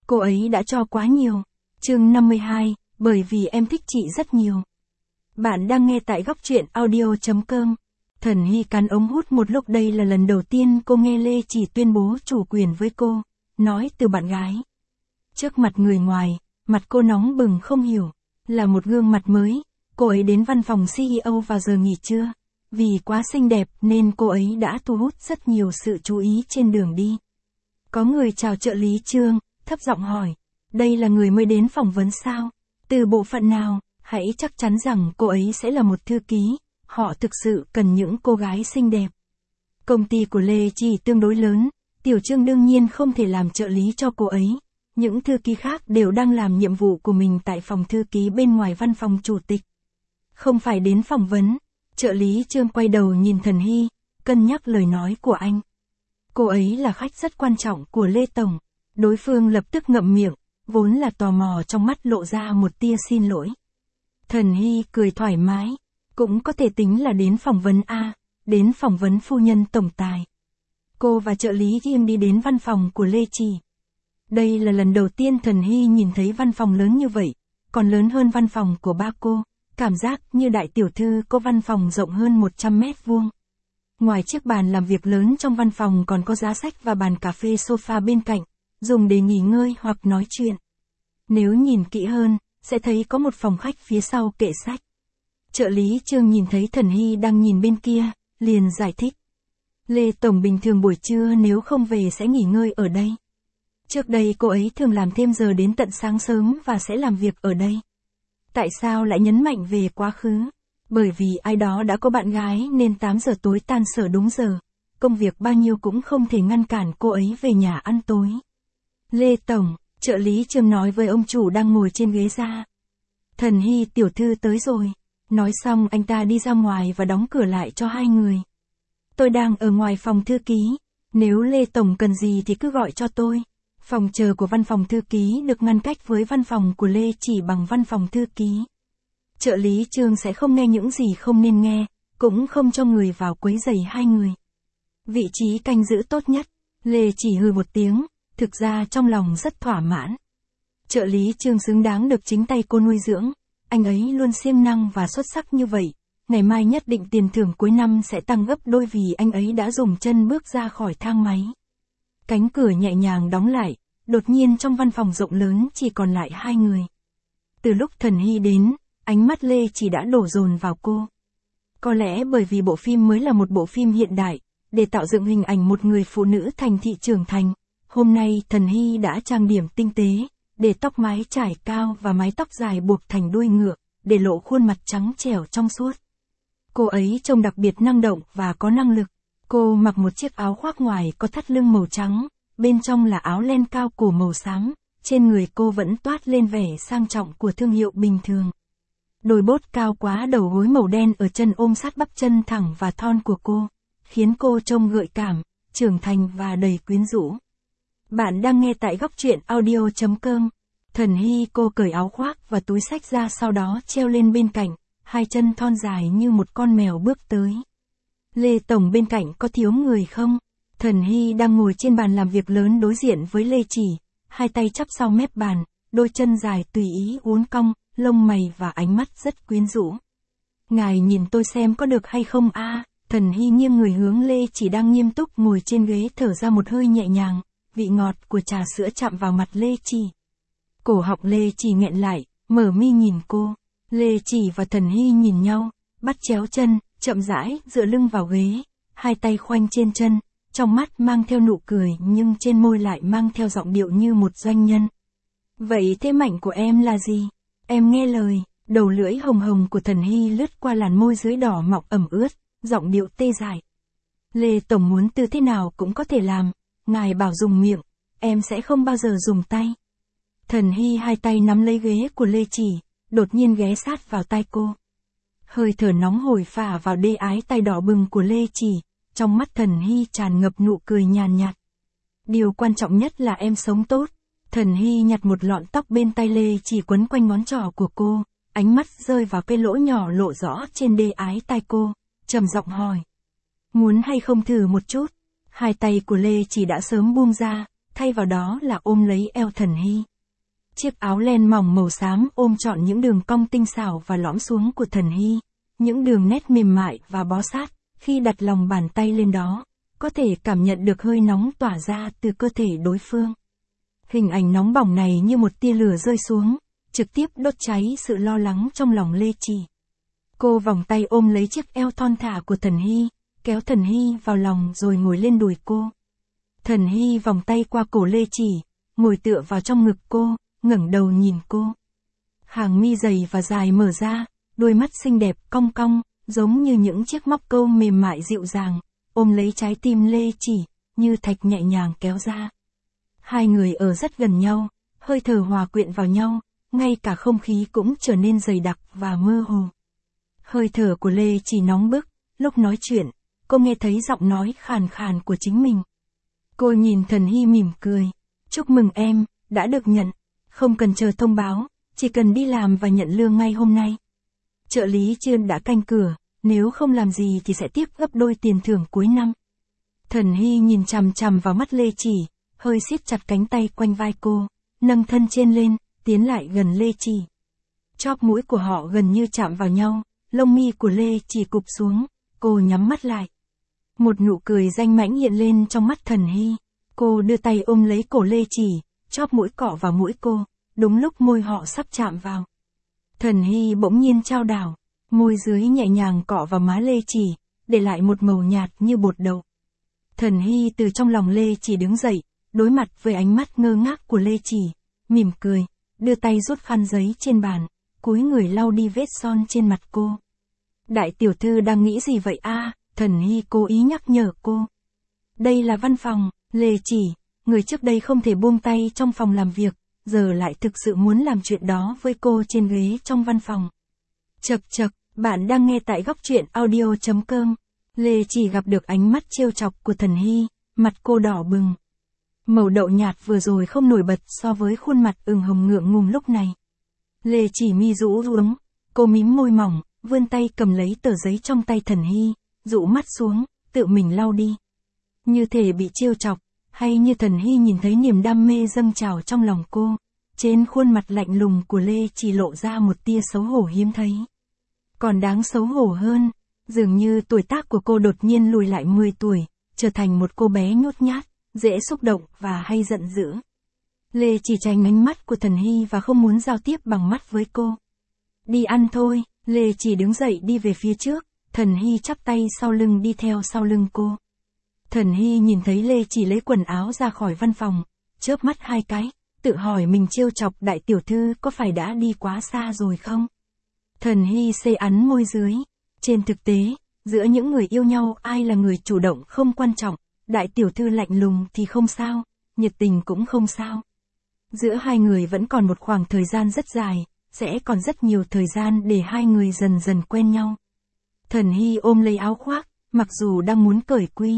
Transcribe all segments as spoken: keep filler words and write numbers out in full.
Cô ấy đã cho quá nhiều. Chương năm mươi hai, bởi vì em thích chị rất nhiều. Bạn đang nghe tại góc truyện audio chấm com. Thần Hy cắn ống hút một lúc, đây là lần đầu tiên cô nghe Lê Chỉ tuyên bố chủ quyền với cô, nói từ bạn gái. Trước mặt người ngoài, mặt cô nóng bừng không hiểu, là một gương mặt mới, cô ấy đến văn phòng xê e ô vào giờ nghỉ trưa. Vì quá xinh đẹp nên cô ấy đã thu hút rất nhiều sự chú ý trên đường đi. Có người chào trợ lý Trương, thấp giọng hỏi, đây là người mới đến phỏng vấn sao? Từ bộ phận nào? Hãy chắc chắn rằng cô ấy sẽ là một thư ký, họ thực sự cần những cô gái xinh đẹp. Công ty của Lê Chỉ tương đối lớn, Tiểu Trương đương nhiên không thể làm trợ lý cho cô ấy. Những thư ký khác đều đang làm nhiệm vụ của mình tại phòng thư ký bên ngoài văn phòng chủ tịch. Không phải đến phỏng vấn. Trợ lý Trương quay đầu nhìn Thần Hy, cân nhắc lời nói của anh. Cô ấy là khách rất quan trọng của Lê Tổng. Đối phương lập tức ngậm miệng, vốn là tò mò trong mắt lộ ra một tia xin lỗi. Thần Hy cười thoải mái, cũng có thể tính là đến phỏng vấn A, đến phỏng vấn phu nhân tổng tài. Cô và trợ lý Trương đi đến văn phòng của Lê Chỉ. Đây là lần đầu tiên Thần Hy nhìn thấy văn phòng lớn như vậy, còn lớn hơn văn phòng của ba cô. Cảm giác như đại tiểu thư có văn phòng rộng hơn một trăm mét vuông. Ngoài chiếc bàn làm việc lớn trong văn phòng còn có giá sách và bàn cà phê sofa bên cạnh, dùng để nghỉ ngơi hoặc nói chuyện. Nếu nhìn kỹ hơn, sẽ thấy có một phòng khách phía sau kệ sách. Trợ lý Trương nhìn thấy Thần Hy đang nhìn bên kia, liền giải thích. Lê Tổng bình thường buổi trưa nếu không về sẽ nghỉ ngơi ở đây. Trước đây cô ấy thường làm thêm giờ đến tận sáng sớm và sẽ làm việc ở đây. Tại sao lại nhấn mạnh về quá khứ? Bởi vì ai đó đã có bạn gái nên tám giờ tối tan sở đúng giờ. Công việc bao nhiêu cũng không thể ngăn cản cô ấy về nhà ăn tối. Lê Tổng, trợ lý Trương nói với ông chủ đang ngồi trên ghế ra. Thần Hy tiểu thư tới rồi. Nói xong anh ta đi ra ngoài và đóng cửa lại cho hai người. Tôi đang ở ngoài phòng thư ký. Nếu Lê Tổng cần gì thì cứ gọi cho tôi. Phòng chờ của văn phòng thư ký được ngăn cách với văn phòng của Lê Chỉ bằng văn phòng thư ký. Trợ lý Trương sẽ không nghe những gì không nên nghe, cũng không cho người vào quấy rầy hai người. Vị trí canh giữ tốt nhất, Lê Chỉ hừ một tiếng, thực ra trong lòng rất thỏa mãn. Trợ lý Trương xứng đáng được chính tay cô nuôi dưỡng, anh ấy luôn siêng năng và xuất sắc như vậy, ngày mai nhất định tiền thưởng cuối năm sẽ tăng gấp đôi vì anh ấy đã dùng chân bước ra khỏi thang máy. Cánh cửa nhẹ nhàng đóng lại, đột nhiên trong văn phòng rộng lớn chỉ còn lại hai người. Từ lúc Thần Hy đến, ánh mắt Lê Chỉ đã đổ dồn vào cô. Có lẽ bởi vì bộ phim mới là một bộ phim hiện đại, để tạo dựng hình ảnh một người phụ nữ thành thị trưởng thành. Hôm nay Thần Hy đã trang điểm tinh tế, để tóc mái trải cao và mái tóc dài buộc thành đuôi ngựa, để lộ khuôn mặt trắng trẻo trong suốt. Cô ấy trông đặc biệt năng động và có năng lực. Cô mặc một chiếc áo khoác ngoài có thắt lưng màu trắng, bên trong là áo len cao cổ màu xám, trên người cô vẫn toát lên vẻ sang trọng của thương hiệu bình thường. Đôi bốt cao quá đầu gối màu đen ở chân ôm sát bắp chân thẳng và thon của cô, khiến cô trông gợi cảm, trưởng thành và đầy quyến rũ. Bạn đang nghe tại góc truyện audio chấm com. Thần Hy cô cởi áo khoác và túi xách ra sau đó treo lên bên cạnh, hai chân thon dài như một con mèo bước tới. Lê Tổng bên cạnh có thiếu người không? Thần Hy đang ngồi trên bàn làm việc lớn đối diện với Lê Chỉ, hai tay chắp sau mép bàn, đôi chân dài tùy ý uốn cong, lông mày và ánh mắt rất quyến rũ. Ngài nhìn tôi xem có được hay không a? À? Thần Hy nghiêng người hướng Lê Chỉ đang nghiêm túc ngồi trên ghế, thở ra một hơi nhẹ nhàng, vị ngọt của trà sữa chạm vào mặt Lê Chỉ. Cổ họng Lê Chỉ nghẹn lại, mở mi nhìn cô. Lê Chỉ và Thần Hy nhìn nhau, bắt chéo chân, chậm rãi dựa lưng vào ghế, hai tay khoanh trên chân, trong mắt mang theo nụ cười nhưng trên môi lại mang theo giọng điệu như một doanh nhân. Vậy thế mạnh của em là gì? Em nghe lời. Đầu lưỡi hồng hồng của Thần Hy lướt qua làn môi dưới đỏ mọng ẩm ướt, giọng điệu tê dại. Lê Tổng muốn tư thế nào cũng có thể làm, ngài bảo dùng miệng, em sẽ không bao giờ dùng tay. Thần Hy hai tay nắm lấy ghế của Lê Chỉ, đột nhiên ghé sát vào tai cô. Hơi thở nóng hổi phả vào đê ái tai đỏ bừng của Lê Chỉ, trong mắt Thần Hy tràn ngập nụ cười nhàn nhạt. Điều quan trọng nhất là em sống tốt. Thần Hy nhặt một lọn tóc bên tay Lê Chỉ quấn quanh ngón trỏ của cô, ánh mắt rơi vào cái lỗ nhỏ lộ rõ trên đê ái tai cô, trầm giọng hỏi. Muốn hay không thử một chút? Hai tay của Lê Chỉ đã sớm buông ra, thay vào đó là ôm lấy eo Thần Hy. Chiếc áo len mỏng màu xám ôm trọn những đường cong tinh xảo và lõm xuống của Thần Hy, những đường nét mềm mại và bó sát, khi đặt lòng bàn tay lên đó, có thể cảm nhận được hơi nóng tỏa ra từ cơ thể đối phương. Hình ảnh nóng bỏng này như một tia lửa rơi xuống, trực tiếp đốt cháy sự lo lắng trong lòng Lê Chỉ. Cô vòng tay ôm lấy chiếc eo thon thả của Thần Hy, kéo Thần Hy vào lòng rồi ngồi lên đùi cô. Thần Hy vòng tay qua cổ Lê Chỉ, ngồi tựa vào trong ngực cô, ngẩng đầu nhìn cô. Hàng mi dày và dài mở ra, đôi mắt xinh đẹp cong cong, giống như những chiếc móc câu mềm mại dịu dàng, ôm lấy trái tim Lê Chỉ, như thạch nhẹ nhàng kéo ra. Hai người ở rất gần nhau, hơi thở hòa quyện vào nhau, ngay cả không khí cũng trở nên dày đặc và mơ hồ. Hơi thở của Lê Chỉ nóng bức, lúc nói chuyện, cô nghe thấy giọng nói khàn khàn của chính mình. Cô nhìn Thần Hy mỉm cười. Chúc mừng em, đã được nhận. Không cần chờ thông báo, chỉ cần đi làm và nhận lương ngay hôm nay. Trợ lý Trương đã canh cửa, nếu không làm gì thì sẽ tiếp gấp đôi tiền thưởng cuối năm. Thần Hy nhìn chằm chằm vào mắt Lê Chỉ, hơi siết chặt cánh tay quanh vai cô, nâng thân trên lên, tiến lại gần Lê Chỉ. Chóp mũi của họ gần như chạm vào nhau, lông mi của Lê Chỉ cụp xuống, cô nhắm mắt lại. Một nụ cười danh mãnh hiện lên trong mắt Thần Hy, cô đưa tay ôm lấy cổ Lê Chỉ, chóp mũi cọ vào mũi cô, đúng lúc môi họ sắp chạm vào. Thần Hy bỗng nhiên chao đảo, môi dưới nhẹ nhàng cọ vào má Lê Chỉ, để lại một màu nhạt như bột đậu. Thần Hy từ trong lòng Lê Chỉ đứng dậy, đối mặt với ánh mắt ngơ ngác của Lê Chỉ, mỉm cười, đưa tay rút khăn giấy trên bàn, cúi người lau đi vết son trên mặt cô. Đại tiểu thư đang nghĩ gì vậy a? Thần Hy cố ý nhắc nhở cô. Đây là văn phòng, Lê Chỉ, người trước đây không thể buông tay trong phòng làm việc, giờ lại thực sự muốn làm chuyện đó với cô trên ghế trong văn phòng. Chậc chậc, bạn đang nghe tại góc truyện audio chấm com. Lê Chỉ gặp được ánh mắt trêu chọc của Thần Hy, mặt cô đỏ bừng. Màu đậu nhạt vừa rồi không nổi bật so với khuôn mặt ửng hồng ngượng ngùng lúc này. Lê Chỉ mi rũ xuống, cô mím môi mỏng, vươn tay cầm lấy tờ giấy trong tay Thần Hy, dụ mắt xuống, tự mình lau đi. Như thể bị trêu chọc, hay như Thần Hy nhìn thấy niềm đam mê dâng trào trong lòng cô, trên khuôn mặt lạnh lùng của Lê Chỉ lộ ra một tia xấu hổ hiếm thấy. Còn đáng xấu hổ hơn, dường như tuổi tác của cô đột nhiên lùi lại mười tuổi, trở thành một cô bé nhút nhát, dễ xúc động và hay giận dữ. Lê Chỉ tránh ánh mắt của Thần Hy và không muốn giao tiếp bằng mắt với cô. Đi ăn thôi, Lê Chỉ đứng dậy đi về phía trước, Thần Hy chắp tay sau lưng đi theo sau lưng cô. Thần Hy nhìn thấy Lê Chỉ lấy quần áo ra khỏi văn phòng, chớp mắt hai cái, tự hỏi mình trêu chọc đại tiểu thư có phải đã đi quá xa rồi không? Thần Hy xê ắn môi dưới. Trên thực tế, giữa những người yêu nhau ai là người chủ động không quan trọng, đại tiểu thư lạnh lùng thì không sao, nhiệt tình cũng không sao. Giữa hai người vẫn còn một khoảng thời gian rất dài, sẽ còn rất nhiều thời gian để hai người dần dần quen nhau. Thần Hy ôm lấy áo khoác, mặc dù đang muốn cởi quy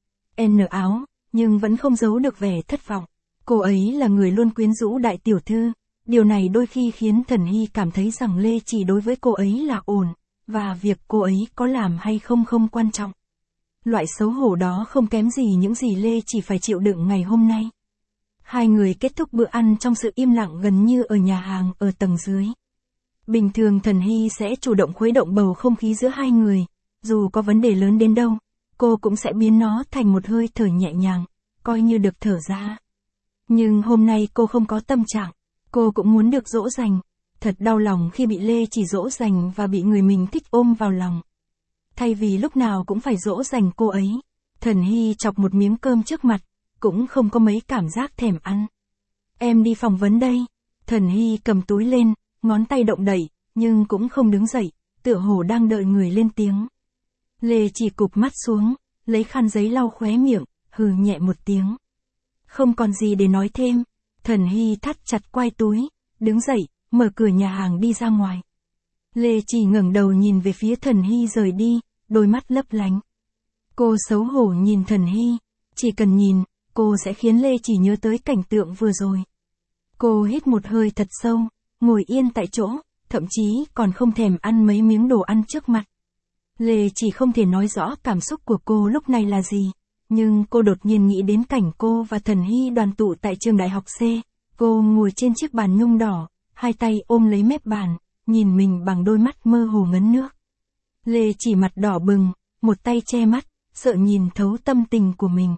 N áo, nhưng vẫn không giấu được vẻ thất vọng. Cô ấy là người luôn quyến rũ đại tiểu thư, điều này đôi khi khiến Thần Hy cảm thấy rằng Lê Chỉ đối với cô ấy là ổn, và việc cô ấy có làm hay không không quan trọng. Loại xấu hổ đó không kém gì những gì Lê Chỉ phải chịu đựng ngày hôm nay. Hai người kết thúc bữa ăn trong sự im lặng gần như ở nhà hàng ở tầng dưới. Bình thường Thần Hy sẽ chủ động khuấy động bầu không khí giữa hai người, dù có vấn đề lớn đến đâu, cô cũng sẽ biến nó thành một hơi thở nhẹ nhàng, coi như được thở ra. Nhưng hôm nay cô không có tâm trạng, cô cũng muốn được dỗ dành. Thật đau lòng khi bị Lê Chỉ dỗ dành và bị người mình thích ôm vào lòng. Thay vì lúc nào cũng phải dỗ dành cô ấy, Thần Hy chọc một miếng cơm trước mặt, cũng không có mấy cảm giác thèm ăn. Em đi phỏng vấn đây. Thần Hy cầm túi lên, ngón tay động đậy, nhưng cũng không đứng dậy, tựa hồ đang đợi người lên tiếng. Lê Chỉ cụp mắt xuống, lấy khăn giấy lau khóe miệng, hừ nhẹ một tiếng. Không còn gì để nói thêm, Thần Hy thắt chặt quai túi, đứng dậy, mở cửa nhà hàng đi ra ngoài. Lê Chỉ ngẩng đầu nhìn về phía Thần Hy rời đi, đôi mắt lấp lánh. Cô xấu hổ nhìn Thần Hy, chỉ cần nhìn, cô sẽ khiến Lê Chỉ nhớ tới cảnh tượng vừa rồi. Cô hít một hơi thật sâu, ngồi yên tại chỗ, thậm chí còn không thèm ăn mấy miếng đồ ăn trước mặt. Lê Chỉ không thể nói rõ cảm xúc của cô lúc này là gì, Nhưng cô đột nhiên nghĩ đến cảnh cô và Thần Hy đoàn tụ tại trường đại học C. Cô ngồi trên chiếc bàn nhung đỏ, hai tay ôm lấy mép bàn, nhìn mình bằng đôi mắt mơ hồ ngấn nước. Lê Chỉ mặt đỏ bừng, một tay che mắt, sợ nhìn thấu tâm tình của mình.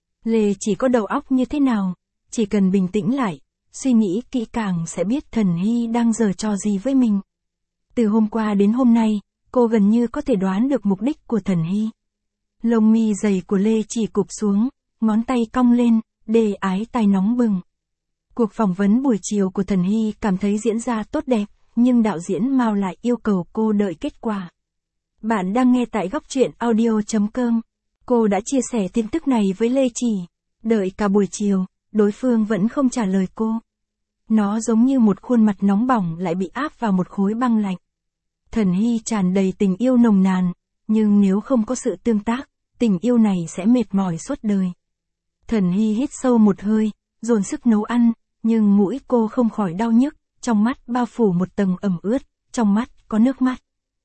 Lê Chỉ có đầu óc như thế nào, chỉ cần bình tĩnh lại, suy nghĩ kỹ càng sẽ biết Thần Hy đang giở trò gì với mình. Từ hôm qua đến hôm nay, cô gần như có thể đoán được mục đích của Thần Hy. Lông mi dày của Lê Chỉ cụp xuống, ngón tay cong lên, đề ái tai nóng bừng. Cuộc phỏng vấn buổi chiều của Thần Hy cảm thấy diễn ra tốt đẹp, nhưng đạo diễn Mao lại yêu cầu cô đợi kết quả. Bạn đang nghe tại góc truyện audio chấm com. Cô đã chia sẻ tin tức này với Lê Chỉ. Đợi cả buổi chiều, đối phương vẫn không trả lời cô. Nó giống như một khuôn mặt nóng bỏng lại bị áp vào một khối băng lạnh. Thần Hy tràn đầy tình yêu nồng nàn, nhưng nếu không có sự tương tác, tình yêu này sẽ mệt mỏi suốt đời. Thần Hy hít sâu một hơi, dồn sức nấu ăn, nhưng mũi cô không khỏi đau nhức, trong mắt bao phủ một tầng ẩm ướt, trong mắt có nước mắt.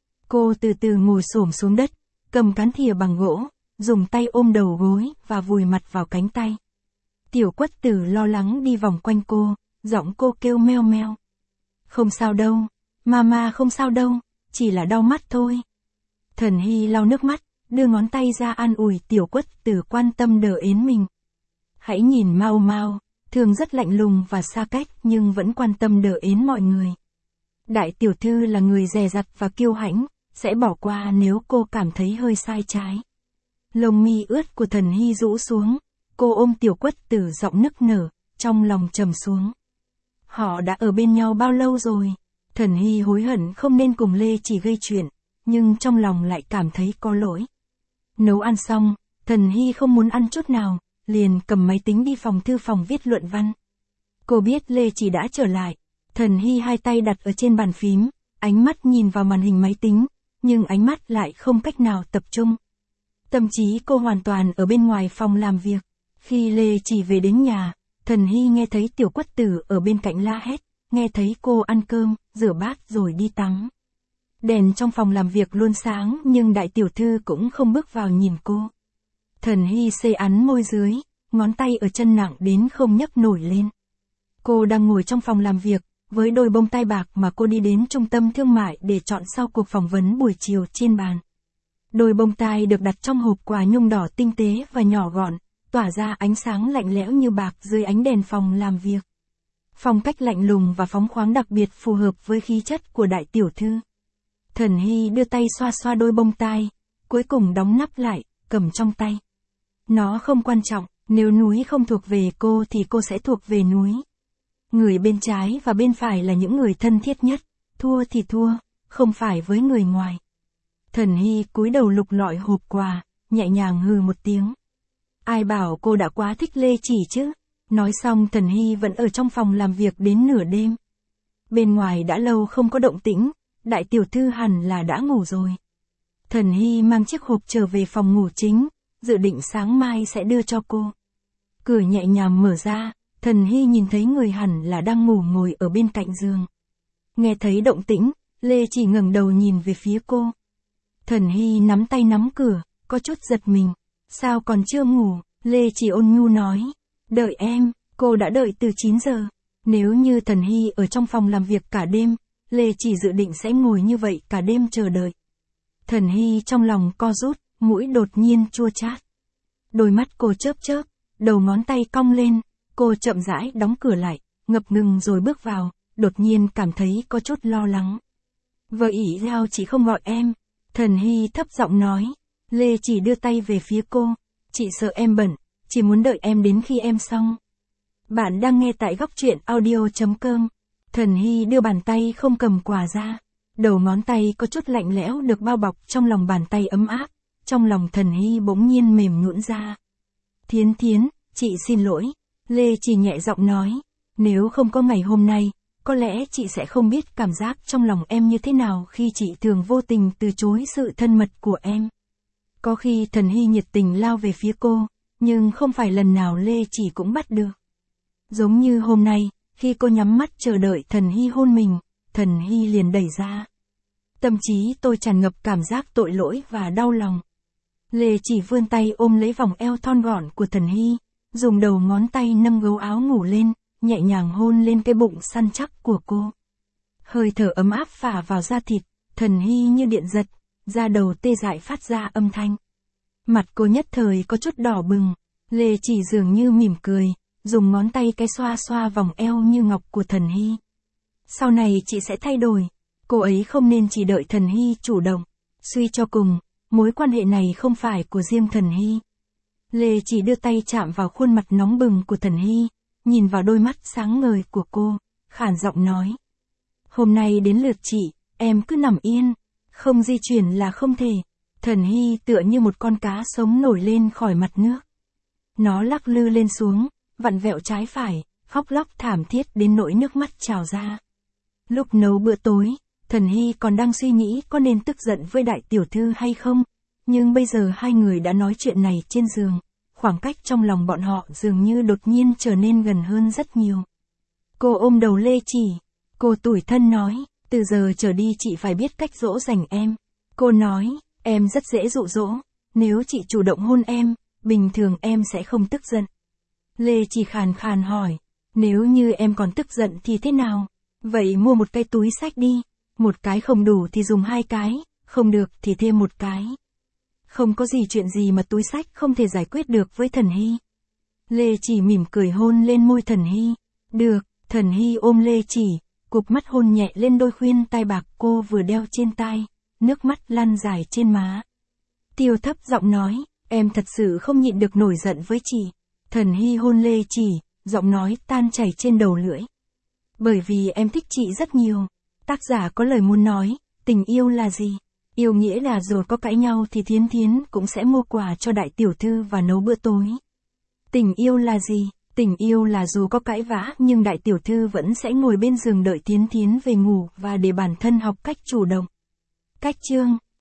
Cô từ từ ngồi xổm xuống đất, cầm cán thìa bằng gỗ, dùng tay ôm đầu gối và vùi mặt vào cánh tay. Tiểu Quất Tử lo lắng đi vòng quanh cô, giọng cô kêu meo meo. Không sao đâu, mama không sao đâu, chỉ là đau mắt thôi. Thần Hy lau nước mắt, đưa ngón tay ra an ủi Tiểu Quất Tử quan tâm đờ ến mình. Hãy nhìn Mao Mao, thường rất lạnh lùng và xa cách nhưng vẫn quan tâm đờ ến mọi người. Đại tiểu thư là người dè dặt và kiêu hãnh, sẽ bỏ qua nếu cô cảm thấy hơi sai trái. Lông mi ướt của Thần Hy rũ xuống, cô ôm Tiểu Quất Tử giọng nức nở, trong lòng trầm xuống. Họ đã ở bên nhau bao lâu rồi? Thần Hy hối hận không nên cùng Lê Chỉ gây chuyện, nhưng trong lòng lại cảm thấy có lỗi. Nấu ăn xong, Thần Hy không muốn ăn chút nào, liền cầm máy tính đi phòng thư phòng viết luận văn. Cô biết Lê Chỉ đã trở lại, Thần Hy hai tay đặt ở trên bàn phím, ánh mắt nhìn vào màn hình máy tính, nhưng ánh mắt lại không cách nào tập trung. Tâm trí cô hoàn toàn ở bên ngoài phòng làm việc. Khi Lê Chỉ về đến nhà, Thần Hy nghe thấy Tiểu Quất Tử ở bên cạnh la hét, nghe thấy cô ăn cơm, rửa bát rồi đi tắm. Đèn trong phòng làm việc luôn sáng nhưng đại tiểu thư cũng không bước vào nhìn cô. Thần Hy xê ắn môi dưới, ngón tay ở chân nặng đến không nhấc nổi lên. Cô đang ngồi trong phòng làm việc, với đôi bông tai bạc mà cô đi đến trung tâm thương mại để chọn sau cuộc phỏng vấn buổi chiều trên bàn. Đôi bông tai được đặt trong hộp quà nhung đỏ tinh tế và nhỏ gọn, tỏa ra ánh sáng lạnh lẽo như bạc dưới ánh đèn phòng làm việc. Phong cách lạnh lùng và phóng khoáng đặc biệt phù hợp với khí chất của đại tiểu thư. Thần Hy đưa tay xoa xoa đôi bông tai, cuối cùng đóng nắp lại, cầm trong tay. Nó không quan trọng, nếu núi không thuộc về cô thì cô sẽ thuộc về núi. Người bên trái và bên phải là những người thân thiết nhất, thua thì thua, không phải với người ngoài. Thần Hy cúi đầu lục lọi hộp quà, nhẹ nhàng hừ một tiếng. Ai bảo cô đã quá thích Lê Chỉ chứ? Nói xong Thần Hy vẫn ở trong phòng làm việc đến nửa đêm. Bên ngoài đã lâu không có động tĩnh, đại tiểu thư hẳn là đã ngủ rồi. Thần Hy mang chiếc hộp trở về phòng ngủ chính, dự định sáng mai sẽ đưa cho cô. Cửa nhẹ nhàng mở ra, Thần Hy nhìn thấy người hẳn là đang ngủ ngồi ở bên cạnh giường. Nghe thấy động tĩnh, Lê Chỉ ngẩng đầu nhìn về phía cô. Thần Hy nắm tay nắm cửa, có chút giật mình. Sao còn chưa ngủ? Lê Chỉ ôn nhu nói. Đợi em, cô đã đợi từ chín giờ. Nếu như Thần Hy ở trong phòng làm việc cả đêm, Lê Chỉ dự định sẽ ngồi như vậy cả đêm chờ đợi. Thần Hy trong lòng co rút, mũi đột nhiên chua chát. Đôi mắt cô chớp chớp, đầu ngón tay cong lên, cô chậm rãi đóng cửa lại, ngập ngừng rồi bước vào, đột nhiên cảm thấy có chút lo lắng. Vợ ỷ sao chị không gọi em? Thần Hy thấp giọng nói. Lê Chỉ đưa tay về phía cô. Chị sợ em bận, chỉ muốn đợi em đến khi em xong. Bạn đang nghe tại góc truyện audio chấm com. Thần Hy đưa bàn tay không cầm quà ra. Đầu ngón tay có chút lạnh lẽo được bao bọc trong lòng bàn tay ấm áp. Trong lòng Thần Hy bỗng nhiên mềm nhũn ra. Thiến Thiến, chị xin lỗi. Lê Chỉ nhẹ giọng nói. Nếu không có ngày hôm nay, có lẽ chị sẽ không biết cảm giác trong lòng em như thế nào khi chị thường vô tình từ chối sự thân mật của em. Có khi Thần Hy nhiệt tình lao về phía cô, nhưng không phải lần nào Lê Chỉ cũng bắt được. Giống như hôm nay, khi cô nhắm mắt chờ đợi Thần Hy hôn mình, Thần Hy liền đẩy ra. Tâm trí tôi tràn ngập cảm giác tội lỗi và đau lòng. Lê Chỉ vươn tay ôm lấy vòng eo thon gọn của Thần Hy, dùng đầu ngón tay nâng gấu áo ngủ lên, nhẹ nhàng hôn lên cái bụng săn chắc của cô. Hơi thở ấm áp phả vào da thịt, Thần Hy như điện giật, da đầu tê dại phát ra âm thanh. Mặt cô nhất thời có chút đỏ bừng, Lê Chỉ dường như mỉm cười, dùng ngón tay cái xoa xoa vòng eo như ngọc của Thần Hy. Sau này chị sẽ thay đổi, cô ấy không nên chỉ đợi Thần Hy chủ động. Suy cho cùng, mối quan hệ này không phải của riêng Thần Hy. Lê Chỉ đưa tay chạm vào khuôn mặt nóng bừng của Thần Hy, nhìn vào đôi mắt sáng ngời của cô, khản giọng nói. Hôm nay đến lượt chị, em cứ nằm yên, không di chuyển là không thể. Thần Hy tựa như một con cá sống nổi lên khỏi mặt nước. Nó lắc lư lên xuống, vặn vẹo trái phải, khóc lóc thảm thiết đến nỗi nước mắt trào ra. Lúc nấu bữa tối, Thần Hy còn đang suy nghĩ có nên tức giận với đại tiểu thư hay không, nhưng bây giờ hai người đã nói chuyện này trên giường, khoảng cách trong lòng bọn họ dường như đột nhiên trở nên gần hơn rất nhiều. Cô ôm đầu Lê Chỉ, cô tủi thân nói, từ giờ trở đi chị phải biết cách dỗ dành em. Cô nói, em rất dễ dụ dỗ, nếu chị chủ động hôn em, bình thường em sẽ không tức giận. Lê Chỉ khàn khàn hỏi, nếu như em còn tức giận thì thế nào? Vậy mua một cái túi xách đi, một cái không đủ thì dùng hai cái, không được thì thêm một cái. Không có gì chuyện gì mà túi xách không thể giải quyết được với Thần Hy. Lê Chỉ mỉm cười hôn lên môi Thần Hy. Được, Thần Hy ôm Lê Chỉ, cụp mắt hôn nhẹ lên đôi khuyên tai bạc cô vừa đeo trên tai, nước mắt lăn dài trên má. Tiêu thấp giọng nói, em thật sự không nhịn được nổi giận với chị. Thần Hy hôn Lê Chỉ, giọng nói tan chảy trên đầu lưỡi. Bởi vì em thích chị rất nhiều. Tác giả có lời muốn nói, tình yêu là gì? Yêu nghĩa là rồi có cãi nhau thì Thiến Thiến cũng sẽ mua quà cho đại tiểu thư và nấu bữa tối. Tình yêu là gì? Tình yêu là dù có cãi vã nhưng đại tiểu thư vẫn sẽ ngồi bên giường đợi Thiến Thiến về ngủ và để bản thân học cách chủ động. Cách chương